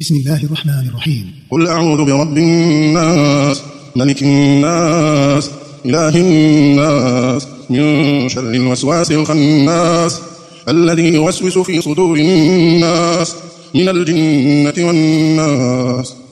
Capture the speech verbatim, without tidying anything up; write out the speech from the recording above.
بسم الله الرحمن الرحيم. قل أعوذ برب الناس ملك الناس إله الناس من شر الوسواس الخناس الذي يوسوس في صدور الناس من الجنة والناس.